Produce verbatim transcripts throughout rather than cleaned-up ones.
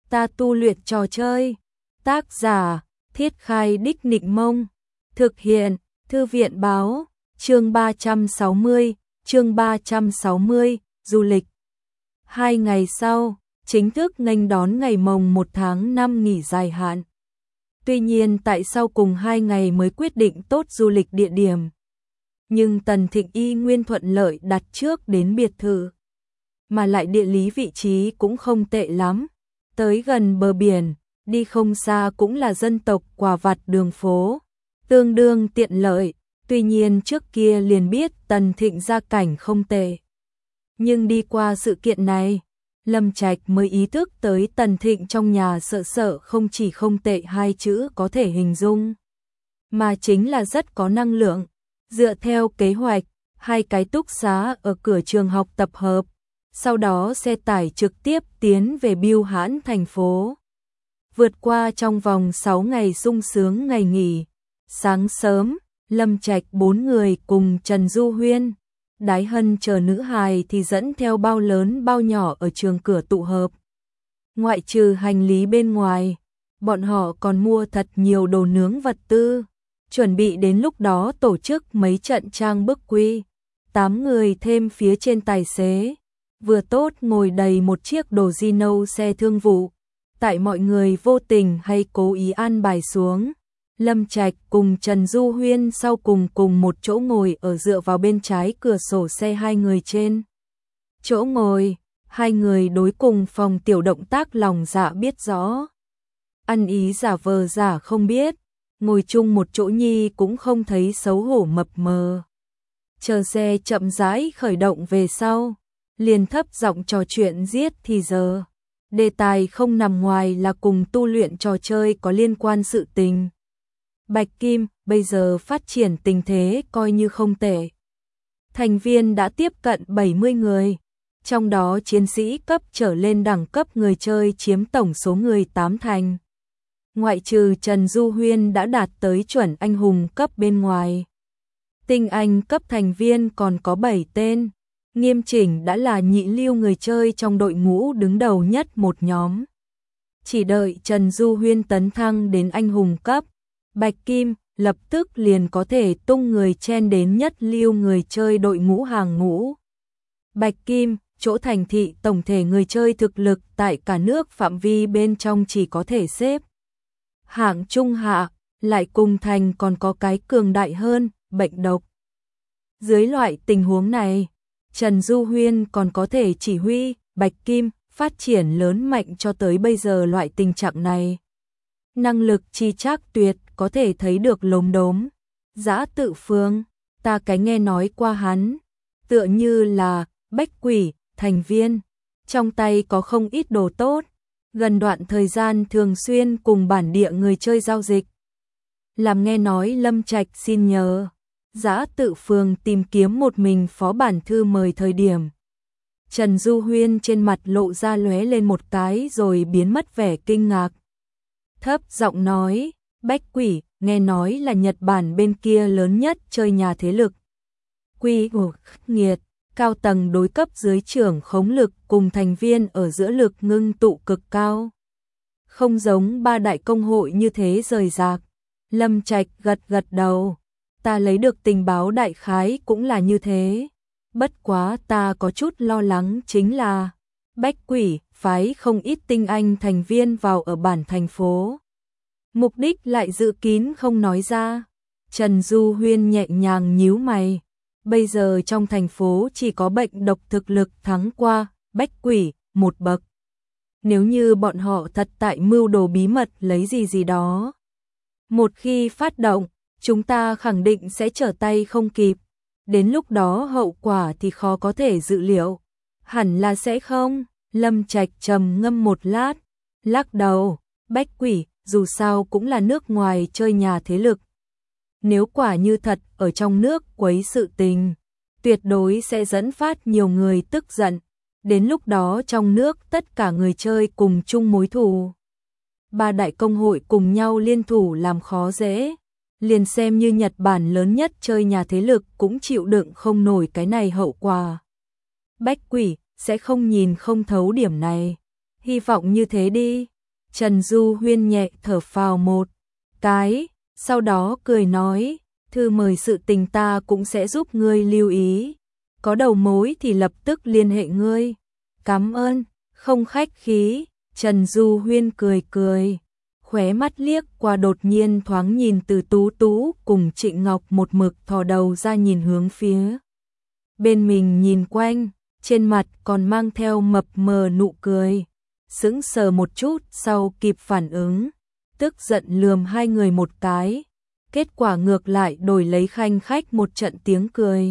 ta tu luyện trò chơi. Tác giả, Thiết Khai Đích Nịnh Mông. Thực hiện, Thư viện Báo. Chương ba trăm sáu mươi, chương ba trăm sáu mươi, du lịch. Hai ngày sau, chính thức nghênh đón ngày mồng một tháng năm nghỉ dài hạn. Tuy nhiên tại sau cùng hai ngày mới quyết định tốt du lịch địa điểm. Nhưng Tần Thịnh y nguyên thuận lợi đặt trước đến biệt thự. Mà lại địa lý vị trí cũng không tệ lắm. Tới gần bờ biển, đi không xa cũng là dân tộc quà vặt đường phố. Tương đương tiện lợi, tuy nhiên trước kia liền biết Tần Thịnh gia cảnh không tệ. Nhưng đi qua sự kiện này, Lâm Trạch mới ý thức tới Tần Thịnh trong nhà sợ sợ không chỉ không tệ hai chữ có thể hình dung, mà chính là rất có năng lượng. Dựa theo kế hoạch, hai cái túc xá ở cửa trường học tập hợp, sau đó xe tải trực tiếp tiến về Bưu Hãn thành phố. Vượt qua trong vòng sáu ngày sung sướng ngày nghỉ, sáng sớm, Lâm Trạch bốn người cùng Trần Du Huyên, Đái Hân chờ nữ hài thì dẫn theo bao lớn bao nhỏ ở trường cửa tụ hợp. Ngoại trừ hành lý bên ngoài, bọn họ còn mua thật nhiều đồ nướng vật tư, chuẩn bị đến lúc đó tổ chức mấy trận trang bức quy. Tám người thêm phía trên tài xế, vừa tốt ngồi đầy một chiếc đồ Gino xe thương vụ. Tại mọi người vô tình hay cố ý an bài xuống, Lâm Trạch cùng Trần Du Huyên sau cùng cùng một chỗ ngồi ở dựa vào bên trái cửa sổ xe hai người trên. Chỗ ngồi, hai người đối cùng phòng tiểu động tác lòng dạ biết rõ. Ăn ý giả vờ giả không biết, ngồi chung một chỗ nhi cũng không thấy xấu hổ mập mờ. Chờ xe chậm rãi khởi động về sau, liền thấp giọng trò chuyện giết thì giờ. Đề tài không nằm ngoài là cùng tu luyện trò chơi có liên quan sự tình. Bạch Kim bây giờ phát triển tình thế coi như không tệ. Thành viên đã tiếp cận bảy mươi người, trong đó chiến sĩ cấp trở lên đẳng cấp người chơi chiếm tổng số người tám thành. Ngoại trừ Trần Du Huyên đã đạt tới chuẩn anh hùng cấp bên ngoài. Tinh anh cấp thành viên còn có bảy tên. Nghiêm chỉnh đã là nhị lưu người chơi trong đội ngũ đứng đầu nhất một nhóm. Chỉ đợi Trần Du Huyên tấn thăng đến anh hùng cấp, Bạch Kim lập tức liền có thể tung người chen đến nhất lưu người chơi đội ngũ hàng ngũ. Bạch Kim, chỗ thành thị tổng thể người chơi thực lực tại cả nước phạm vi bên trong chỉ có thể xếp hạng trung hạ, lại cùng thành còn có cái cường đại hơn, bệnh độc. Dưới loại tình huống này, Trần Du Huyên còn có thể chỉ huy Bạch Kim phát triển lớn mạnh cho tới bây giờ loại tình trạng này. Năng lực chi trác tuyệt có thể thấy được lốm đốm. Dã Tự Phương, ta cái nghe nói qua hắn, tựa như là bách quỷ, thành viên, trong tay có không ít đồ tốt, gần đoạn thời gian thường xuyên cùng bản địa người chơi giao dịch. Làm nghe nói Lâm Trạch xin nhờ Dã Tự Phương tìm kiếm một mình phó bản thư mời thời điểm. Trần Du Huyên trên mặt lộ ra lóe lên một cái rồi biến mất vẻ kinh ngạc. Thấp giọng nói, bách quỷ, nghe nói là Nhật Bản bên kia lớn nhất chơi nhà thế lực. Quy ồ, nghiệt, cao tầng đối cấp dưới trưởng khống lực cùng thành viên ở giữa lực ngưng tụ cực cao. Không giống ba đại công hội như thế rời rạc. Lâm Trạch gật gật đầu. Ta lấy được tình báo đại khái cũng là như thế. Bất quá ta có chút lo lắng chính là bách quỷ phái không ít tinh anh thành viên vào ở bản thành phố. Mục đích lại dự kín không nói ra. Trần Du Huyên nhẹ nhàng nhíu mày. Bây giờ trong thành phố chỉ có bệnh độc thực lực thắng qua bách quỷ một bậc. Nếu như bọn họ thật tại mưu đồ bí mật lấy gì gì đó, một khi phát động, chúng ta khẳng định sẽ trở tay không kịp. Đến lúc đó hậu quả thì khó có thể dự liệu. Hẳn là sẽ không. Lâm Trạch trầm ngâm một lát, lắc đầu, bách quỷ dù sao cũng là nước ngoài chơi nhà thế lực. Nếu quả như thật ở trong nước quấy sự tình, tuyệt đối sẽ dẫn phát nhiều người tức giận. Đến lúc đó trong nước tất cả người chơi cùng chung mối thù. Ba đại công hội cùng nhau liên thủ làm khó dễ. Liền xem như Nhật Bản lớn nhất chơi nhà thế lực cũng chịu đựng không nổi cái này hậu quả. Bách quỷ sẽ không nhìn không thấu điểm này. Hy vọng như thế đi. Trần Du Huyên nhẹ thở phào một cái, sau đó cười nói, thư mời sự tình ta cũng sẽ giúp ngươi lưu ý, có đầu mối thì lập tức liên hệ ngươi. Cảm ơn, không khách khí. Trần Du Huyên cười cười, khóe mắt liếc qua đột nhiên thoáng nhìn Từ Tú Tú cùng Trịnh Ngọc một mực thò đầu ra nhìn hướng phía bên mình nhìn quanh, trên mặt còn mang theo mập mờ nụ cười, sững sờ một chút sau kịp phản ứng, tức giận lườm hai người một cái, kết quả ngược lại đổi lấy khanh khách một trận tiếng cười.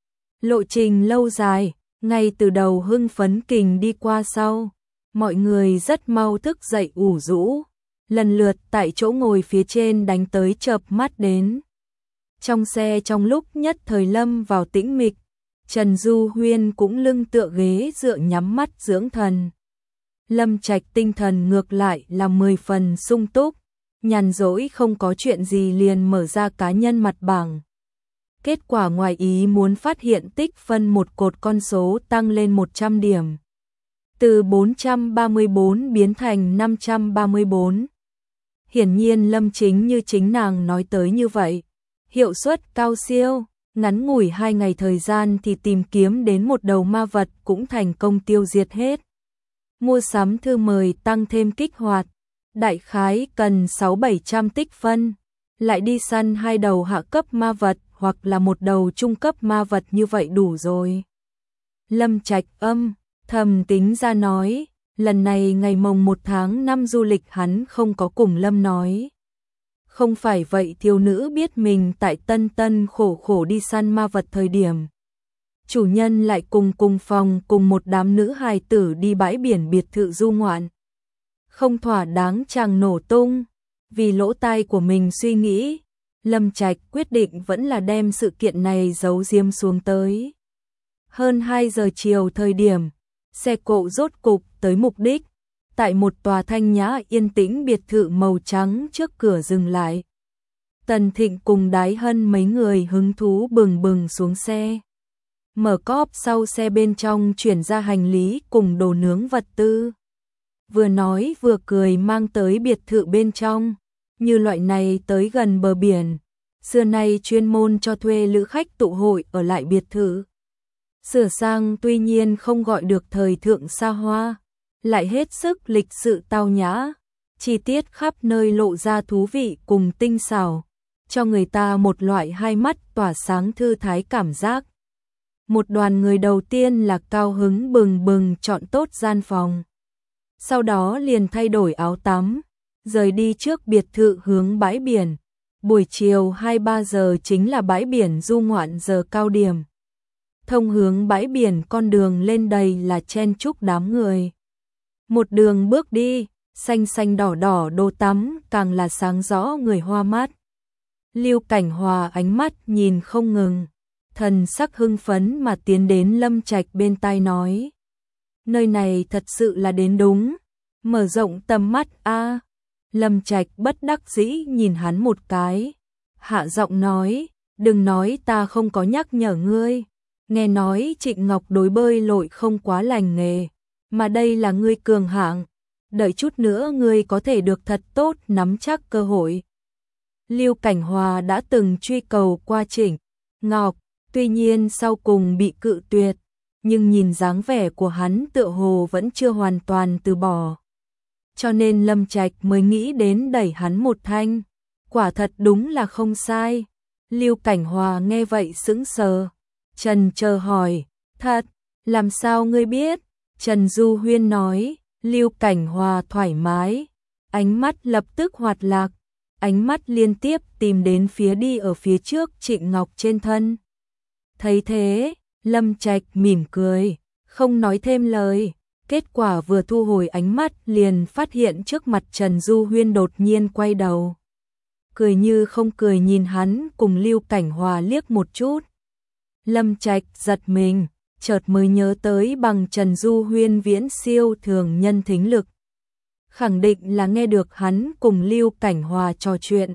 Lộ trình lâu dài, ngay từ đầu hưng phấn kình đi qua sau, mọi người rất mau thức dậy ủ rũ, lần lượt tại chỗ ngồi phía trên đánh tới chợp mắt đến. Trong xe trong lúc nhất thời lâm vào tĩnh mịch, Trần Du Huyên cũng lưng tựa ghế dựa nhắm mắt dưỡng thần. Lâm Trạch tinh thần ngược lại là mười phần sung túc, nhàn rỗi không có chuyện gì liền mở ra cá nhân mặt bảng. Kết quả ngoài ý muốn phát hiện tích phân một cột con số tăng lên một trăm điểm. Từ bốn trăm ba mươi bốn biến thành năm trăm ba mươi bốn. Hiển nhiên Lâm Chính như chính nàng nói tới như vậy. Hiệu suất cao siêu, ngắn ngủi hai ngày thời gian thì tìm kiếm đến một đầu ma vật cũng thành công tiêu diệt hết. Mua sắm thư mời tăng thêm kích hoạt, đại khái cần sáu bảy trăm tích phân, lại đi săn hai đầu hạ cấp ma vật hoặc là một đầu trung cấp ma vật như vậy đủ rồi. Lâm Trạch âm thầm tính ra nói, lần này ngày mồng một tháng năm du lịch hắn không có cùng Lâm nói. Không phải vậy thiếu nữ biết mình tại Tân Tân khổ khổ đi săn ma vật thời điểm. Chủ nhân lại cùng cùng phòng cùng một đám nữ hài tử đi bãi biển biệt thự du ngoạn. Không thỏa đáng chàng nổ tung, vì lỗ tai của mình suy nghĩ, Lâm Trạch quyết định vẫn là đem sự kiện này giấu giếm xuống tới. Hơn hai giờ chiều thời điểm, xe cộ rốt cục tới mục đích, tại một tòa thanh nhã yên tĩnh biệt thự màu trắng trước cửa dừng lại. Tần Thịnh cùng Đái Hân mấy người hứng thú bừng bừng xuống xe. Mở cốp sau xe bên trong chuyển ra hành lý cùng đồ nướng vật tư. Vừa nói vừa cười mang tới biệt thự bên trong, như loại này tới gần bờ biển, xưa nay chuyên môn cho thuê lữ khách tụ hội ở lại biệt thự. Sửa sang tuy nhiên không gọi được thời thượng xa hoa, lại hết sức lịch sự tao nhã, chi tiết khắp nơi lộ ra thú vị cùng tinh xảo, cho người ta một loại hai mắt tỏa sáng thư thái cảm giác. Một đoàn người đầu tiên là cao hứng bừng bừng chọn tốt gian phòng. Sau đó liền thay đổi áo tắm, rời đi trước biệt thự hướng bãi biển. Buổi chiều hai ba giờ chính là bãi biển du ngoạn giờ cao điểm. Thông hướng bãi biển con đường lên đầy là chen chúc đám người. Một đường bước đi, xanh xanh đỏ đỏ đồ tắm càng là sáng rõ người hoa mắt. Lưu Cảnh Hòa ánh mắt nhìn không ngừng, thần sắc hưng phấn mà tiến đến Lâm Trạch bên tai nói. Nơi này thật sự là đến đúng, mở rộng tầm mắt a. Lâm Trạch bất đắc dĩ nhìn hắn một cái, hạ giọng nói, đừng nói ta không có nhắc nhở ngươi, nghe nói Trịnh Ngọc đối bơi lội không quá lành nghề, mà đây là ngươi cường hạng, đợi chút nữa ngươi có thể được thật tốt nắm chắc cơ hội. Lưu Cảnh Hòa đã từng truy cầu qua Trịnh Ngọc, tuy nhiên sau cùng bị cự tuyệt, nhưng nhìn dáng vẻ của hắn tựa hồ vẫn chưa hoàn toàn từ bỏ. Cho nên Lâm Trạch mới nghĩ đến đẩy hắn một thanh, quả thật đúng là không sai. Lưu Cảnh Hòa nghe vậy sững sờ, Trần chờ hỏi, thật, làm sao ngươi biết? Trần Du Huyên nói, Lưu Cảnh Hòa thoải mái, ánh mắt lập tức hoạt lạc, ánh mắt liên tiếp tìm đến phía đi ở phía trước Trịnh Ngọc trên thân. Thấy thế, Lâm Trạch mỉm cười, không nói thêm lời, kết quả vừa thu hồi ánh mắt liền phát hiện trước mặt Trần Du Huyên đột nhiên quay đầu. Cười như không cười nhìn hắn cùng Lưu Cảnh Hòa liếc một chút. Lâm Trạch giật mình, chợt mới nhớ tới bằng Trần Du Huyên viễn siêu thường nhân thính lực. Khẳng định là nghe được hắn cùng Lưu Cảnh Hòa trò chuyện.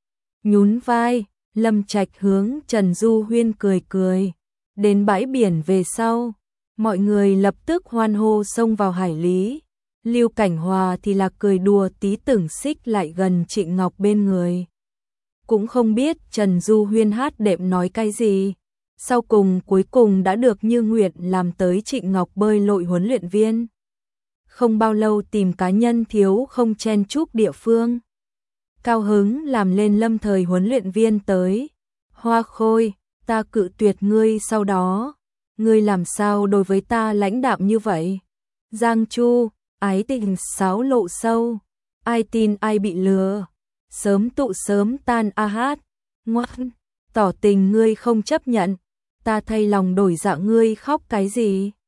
Nhún vai, Lâm Trạch hướng Trần Du Huyên cười cười. Đến bãi biển về sau, mọi người lập tức hoan hô xông vào hải lý. Lưu Cảnh Hòa thì là cười đùa tí tưởng xích lại gần Trịnh Ngọc bên người. Cũng không biết Trần Du Huyên hát đệm nói cái gì. Sau cùng cuối cùng đã được như nguyện làm tới Trịnh Ngọc bơi lội huấn luyện viên. Không bao lâu tìm cá nhân thiếu không chen chúc địa phương. Cao hứng làm lên lâm thời huấn luyện viên tới. Hoa Khôi, ta cự tuyệt ngươi sau đó. Ngươi làm sao đối với ta lãnh đạm như vậy? Giang Chu, ái tình sáo lộ sâu. Ai tin ai bị lừa. Sớm tụ sớm tan a hát. Ngoan, tỏ tình ngươi không chấp nhận. Ta thay lòng đổi dạ ngươi khóc cái gì?